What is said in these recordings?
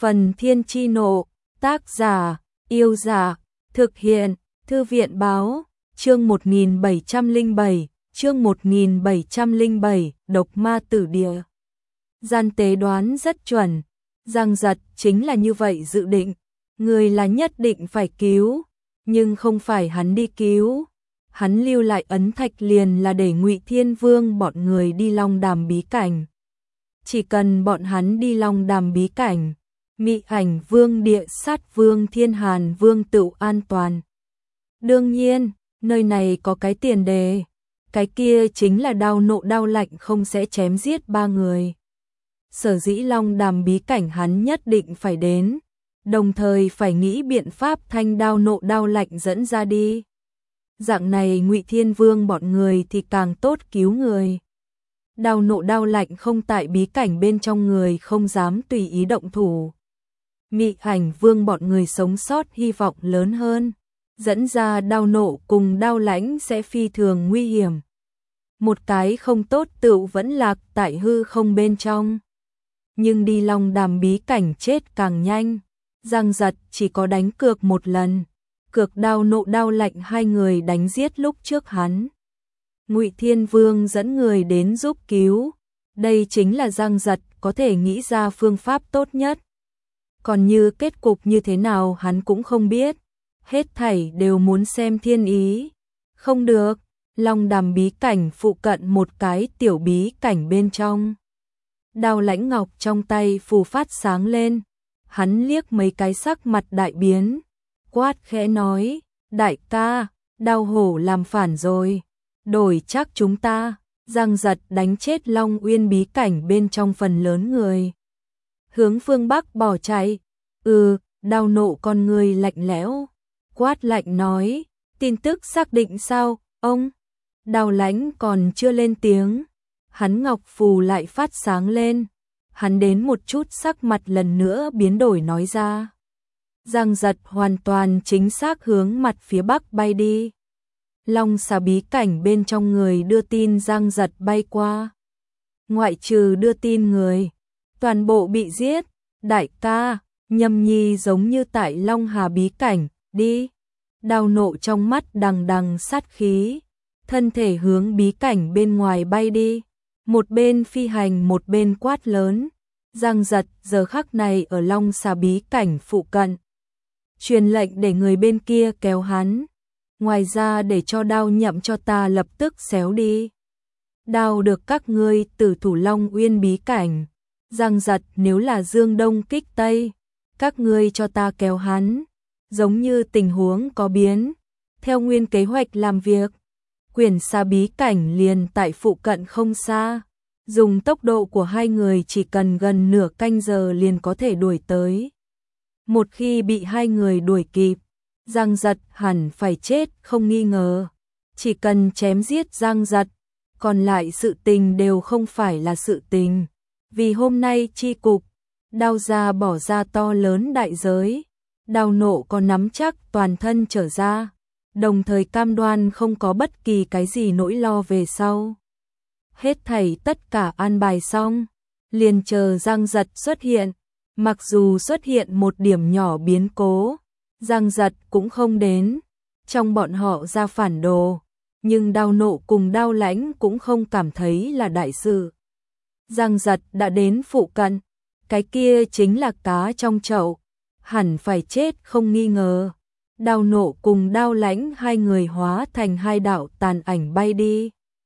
Phần Thiên Chi Nộ, tác giả, Yêu Giả, thực hiện, Thư viện Báo, chương 1707, chương 1707, Độc Ma Tử Địa. Gian Tế đoán rất chuẩn, Giang Giật chính là như vậy dự định, người là nhất định phải cứu, nhưng không phải hắn đi cứu. Hắn lưu lại ấn thạch liền là để Ngụy Thiên Vương bọn người đi Long Đàm bí cảnh. Chỉ cần bọn hắn đi Long Đàm bí cảnh, Mị Ảnh Vương, Địa Sát Vương, Thiên Hàn Vương tựu an toàn. Đương nhiên, nơi này có cái tiền đề, cái kia chính là đao nộ đao lạnh không sẽ chém giết ba người. Sở dĩ Long Đàm bí cảnh hắn nhất định phải đến, đồng thời phải nghĩ biện pháp thanh đao nộ đao lạnh dẫn ra đi. Dạng này Ngụy Thiên Vương bọn người thì càng tốt cứu người. Đao nộ đao lạnh không tại bí cảnh bên trong người không dám tùy ý động thủ. Mị Ảnh Vương bọn người sống sót hy vọng lớn hơn, dẫn ra đao nộ cùng đao lãnh sẽ phi thường nguy hiểm. Một cái không tốt tựu vẫn lạc tại hư không bên trong. Nhưng đi Long Đàm bí cảnh chết càng nhanh. Giang Giật chỉ có đánh cược một lần, cược đao nộ đao lạnh hai người đánh giết lúc trước hắn. Ngụy Thiên Vương dẫn người đến giúp cứu, đây chính là Giang Giật có thể nghĩ ra phương pháp tốt nhất. Còn như kết cục như thế nào hắn cũng không biết, hết thảy đều muốn xem thiên ý. Không được, Long Đàm bí cảnh phụ cận một cái tiểu bí cảnh bên trong. Đao lãnh ngọc trong tay phù phát sáng lên, hắn liếc mấy cái sắc mặt đại biến, quát khẽ nói, đại ca, đao hổ làm phản rồi, đổi chắc chúng ta. Giang Giật đánh chết Long Uyên bí cảnh bên trong phần lớn người, hướng phương Bắc bỏ chạy. Đao nộ con người lạnh lẽo, quát lạnh nói, tin tức xác định sao, ông? Đao lãnh còn chưa lên tiếng, hắn ngọc phù lại phát sáng lên, hắn đến một chút sắc mặt lần nữa biến đổi nói ra. Giang Giật hoàn toàn chính xác hướng mặt phía Bắc bay đi. Long xà bí cảnh bên trong người đưa tin Giang Giật bay qua. Ngoại trừ đưa tin người, toàn bộ bị giết. Đại ca, Nhâm Nhi giống như tại Long Hà bí cảnh, đi. Đao nộ trong mắt đằng đằng sát khí, thân thể hướng bí cảnh bên ngoài bay đi. Một bên phi hành một bên quát lớn. Giang Giật giờ khắc này ở Long xà bí cảnh phụ cận, truyền lệnh để người bên kia kéo hắn. Ngoài ra để cho đao nhậm cho ta lập tức xéo đi. Đao được các ngươi tử thủ Long Uyên bí cảnh. Giang Giật nếu là Dương Đông kích Tây, các ngươi cho ta kéo hắn. Giống như tình huống có biến, theo nguyên kế hoạch làm việc. Quyển xà bí cảnh liền tại phụ cận không xa. Dùng tốc độ của hai người chỉ cần gần nửa canh giờ liền có thể đuổi tới. Một khi bị hai người đuổi kịp, Giang Giật hẳn phải chết không nghi ngờ. Chỉ cần chém giết Giang Giật, còn lại sự tình đều không phải là sự tình. Vì hôm nay chi cục, Đao gia bỏ ra to lớn đại giới. Đao nộ có nắm chắc toàn thân trở ra, đồng thời cam đoan không có bất kỳ cái gì nỗi lo về sau. Hết thảy tất cả an bài xong, liền chờ Giang Giật xuất hiện. Mặc dù xuất hiện một điểm nhỏ biến cố, Giang Giật cũng không đến. Trong bọn họ ra phản đồ, nhưng đao nộ cùng đao lãnh cũng không cảm thấy là đại sự. Giang Giật đã đến phụ cận, cái kia chính là cá trong chậu, hẳn phải chết không nghi ngờ. Đao nộ cùng đao lãnh hai người hóa thành hai đạo tàn ảnh bay đi.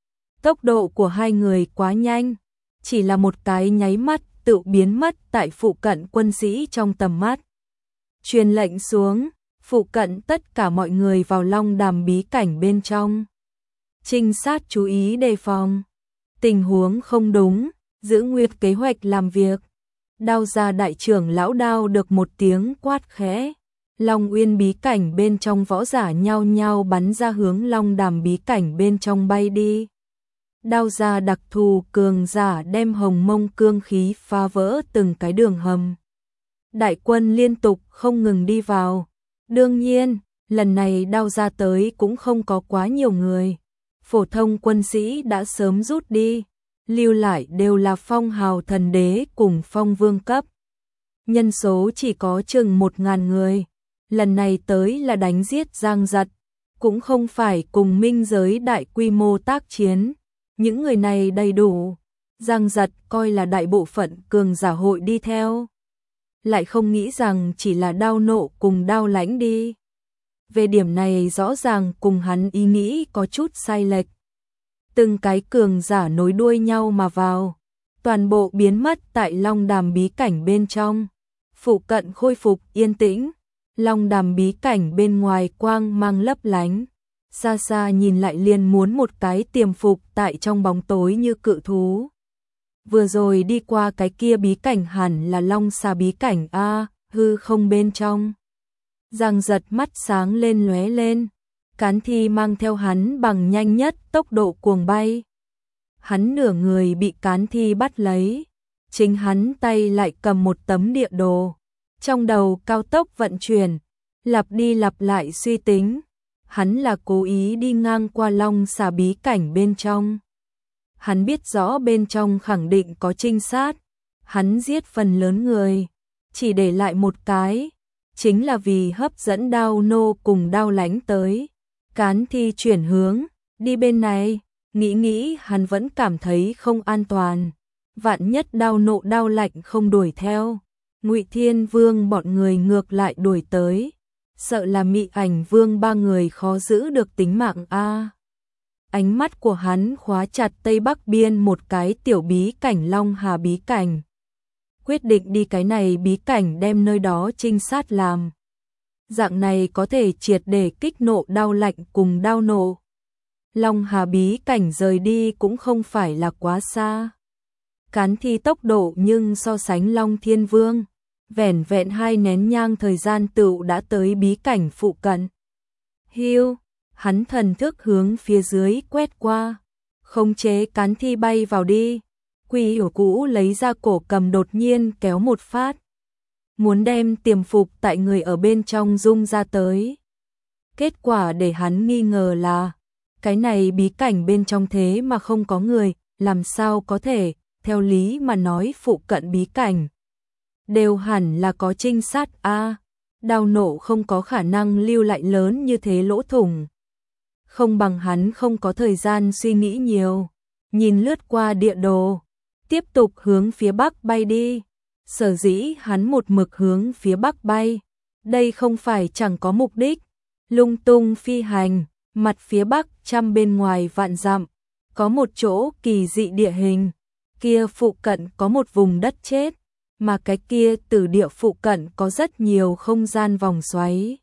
Tốc độ của hai người quá nhanh, chỉ là một cái nháy mắt tự biến mất tại phụ cận quân sĩ trong tầm mắt. Truyền lệnh xuống, phụ cận tất cả mọi người vào Long Đàm bí cảnh bên trong. Trinh sát chú ý đề phòng. Tình huống không đúng, giữ nguyên kế hoạch làm việc. Đao gia đại trưởng lão Đao được một tiếng quát khẽ. Long Uyên bí cảnh bên trong võ giả nhao nhao bắn ra hướng Long Đàm bí cảnh bên trong bay đi. Đao gia đặc thù cường giả đem hồng mông cương khí phá vỡ từng cái đường hầm. Đại quân liên tục không ngừng đi vào. Đương nhiên, lần này Đao gia tới cũng không có quá nhiều người. Phổ thông quân sĩ đã sớm rút đi, lưu lại đều là phong hào thần đế cùng phong vương cấp. nhân số chỉ có chừng 1000 người. Lần này tới là đánh giết Giang Giật, cũng không phải cùng minh giới đại quy mô tác chiến. Những người này đầy đủ, Giang Giật coi là đại bộ phận cường giả hội đi theo. Lại không nghĩ rằng chỉ là Đao Nộ cùng Đao Lãnh đi. Về điểm này rõ ràng cùng hắn ý nghĩ có chút sai lệch. Từng cái cường giả nối đuôi nhau mà vào, toàn bộ biến mất tại Long Đàm bí cảnh bên trong. Phụ cận khôi phục yên tĩnh, Long Đàm bí cảnh bên ngoài quang mang lấp lánh. Xa xa nhìn lại liền muốn một cái tiềm phục tại trong bóng tối như cự thú. Vừa rồi đi qua cái kia bí cảnh hẳn là Long Xà bí cảnh a, hư không bên trong. Giang Giật mắt sáng lên lóe lên, Cán Thi mang theo hắn bằng nhanh nhất tốc độ cuồng bay. Hắn nửa người bị Cán Thi bắt lấy, chính hắn tay lại cầm một tấm địa đồ, trong đầu cao tốc vận chuyển, lặp đi lặp lại suy tính. Hắn là cố ý đi ngang qua Long Xà bí cảnh bên trong. Hắn biết rõ bên trong khẳng định có trinh sát, hắn giết phần lớn người, chỉ để lại một cái, chính là vì hấp dẫn Đao Nô cùng Đao Lãnh tới. Cán Thi chuyển hướng, đi bên này, nghĩ hắn vẫn cảm thấy không an toàn. Vạn nhất Đao Nộ Đao Lãnh không đuổi theo, Ngụy Thiên Vương bọn người ngược lại đuổi tới. Sợ là Mị Ảnh Vương ba người khó giữ được tính mạng a. Ánh mắt của hắn khóa chặt Tây Bắc biên một cái tiểu bí cảnh Long Hà bí cảnh. Quyết định đi cái này bí cảnh đem nơi đó trinh sát làm. Dạng này có thể triệt để kích nộ Đao Lãnh cùng Đao Nộ. Long Hà bí cảnh rời đi cũng không phải là quá xa. Cán Thi tốc độ nhưng so sánh Long Thiên Vương, vẻn vẹn 2 nén nhang thời gian tựu đã tới bí cảnh phụ cận. Hiu, hắn thần thức hướng phía dưới quét qua, khống chế Cán Thi bay vào đi. Quy Hiểu Cũ lấy ra cổ cầm đột nhiên kéo một phát, muốn đem tiềm phục tại người ở bên trong rung ra tới. Kết quả để hắn nghi ngờ là, cái này bí cảnh bên trong thế mà không có người, làm sao có thể, theo lý mà nói phụ cận bí cảnh đều hẳn là có trinh sát a. Đao Nộ không có khả năng lưu lại lớn như thế lỗ thủng. Không bằng hắn không có thời gian suy nghĩ nhiều, nhìn lướt qua địa đồ, tiếp tục hướng phía bắc bay đi. Sở dĩ hắn một mực hướng phía bắc bay, đây không phải chẳng có mục đích, lung tung phi hành. Mặt phía bắc trăm bên ngoài vạn dặm, có một chỗ kỳ dị địa hình, kia phụ cận có một vùng đất chết, mà cái kia tử địa phụ cận có rất nhiều không gian vòng xoáy.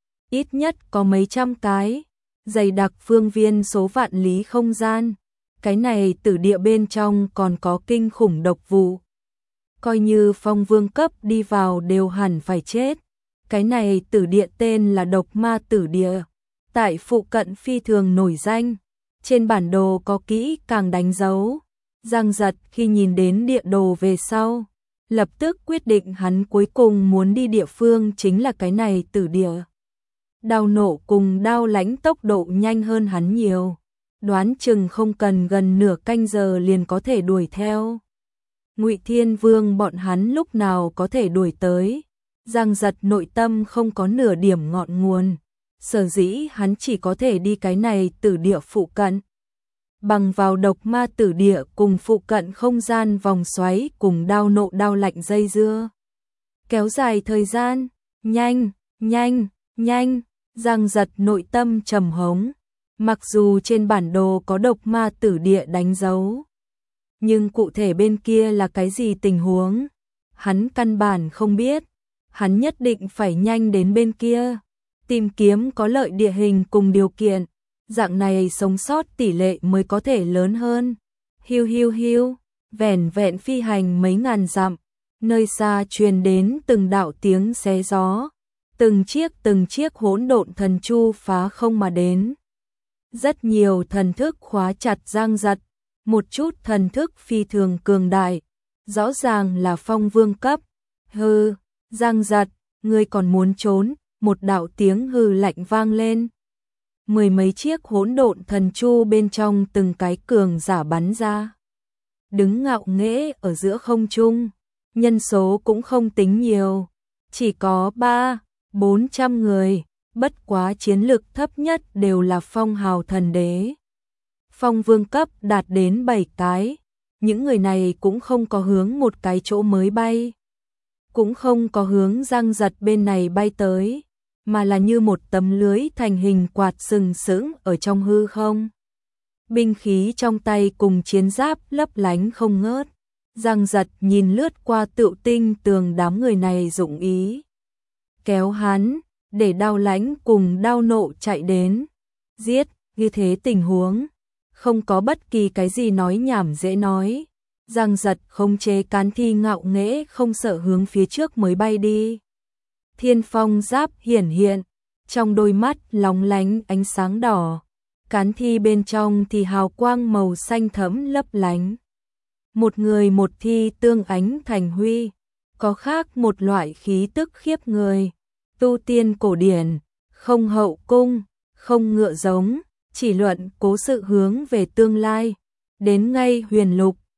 Ít nhất có mấy trăm cái, dày đặc phương viên số vạn lý không gian. Cái này tử địa bên trong còn có kinh khủng độc vụ. Coi như phong vương cấp đi vào đều hẳn phải chết. Cái này tử địa tên là Độc Ma Tử Địa. Tại phụ cận phi thường nổi danh, trên bản đồ có kỹ càng đánh dấu. Giang Giật khi nhìn đến địa đồ về sau, lập tức quyết định hắn cuối cùng muốn đi địa phương chính là cái này tử địa. Đao Nộ cùng Đao Lãnh tốc độ nhanh hơn hắn nhiều, đoán chừng không cần gần nửa canh giờ liền có thể đuổi theo. Ngụy Thiên Vương bọn hắn lúc nào có thể đuổi tới. Giang Giật nội tâm không có nửa điểm ngọn nguồn, sở dĩ hắn chỉ có thể đi cái này tử địa phụ cận. Bằng vào Độc Ma Tử Địa cùng phụ cận không gian vòng xoáy cùng Đao Nộ Đao Lãnh dây dưa. Kéo dài thời gian, nhanh. Giang Giật nội tâm trầm hống. Mặc dù trên bản đồ có Độc Ma Tử Địa đánh dấu, nhưng cụ thể bên kia là cái gì tình huống, hắn căn bản không biết. Hắn nhất định phải nhanh đến bên kia, tìm kiếm có lợi địa hình cùng điều kiện, dạng này sống sót tỷ lệ mới có thể lớn hơn. Hiu, vẻn vẹn phi hành mấy ngàn dặm, nơi xa truyền đến từng đạo tiếng xé gió, từng chiếc hỗn độn thần chu phá không mà đến. Rất nhiều thần thức khóa chặt Giang Giật, một chút thần thức phi thường cường đại, rõ ràng là phong vương cấp. Hừ, Giang Giật, ngươi còn muốn trốn? Một đạo tiếng hừ lạnh vang lên. Mười mấy chiếc hỗn độn thần chu bên trong từng cái cường giả bắn ra, đứng ngạo nghễ ở giữa không trung. nhân số cũng không tính nhiều, chỉ có 300-400 người, bất quá chiến lực thấp nhất đều là phong hào thần đế. Phong vương cấp đạt đến 7 cái, những người này cũng không có hướng một cái chỗ mới bay, cũng không có hướng Giang Giật bên này bay tới, mà là như một tấm lưới thành hình quạt sừng sững ở trong hư không. Binh khí trong tay cùng chiến giáp lấp lánh không ngớt. Giang Giật nhìn lướt qua Tựu Tinh Tường đám người này dụng ý kéo hắn, để Đao Lãnh cùng Đao Nộ chạy đến. Giết, như thế tình huống, không có bất kỳ cái gì nói nhảm dễ nói. Giang Giật khống chế Cán Thi ngạo nghễ không sợ hướng phía trước mới bay đi. Thiên phong giáp hiển hiện, trong đôi mắt lóng lánh ánh sáng đỏ. Cán Thi bên trong thì hào quang màu xanh thẫm lấp lánh. Một người một thi tương ánh thành huy, có khác một loại khí tức khiếp người. Tu tiên cổ điển, không hậu cung, không ngựa giống, chỉ luận cố sự hướng về tương lai. Đến ngay huyền lục,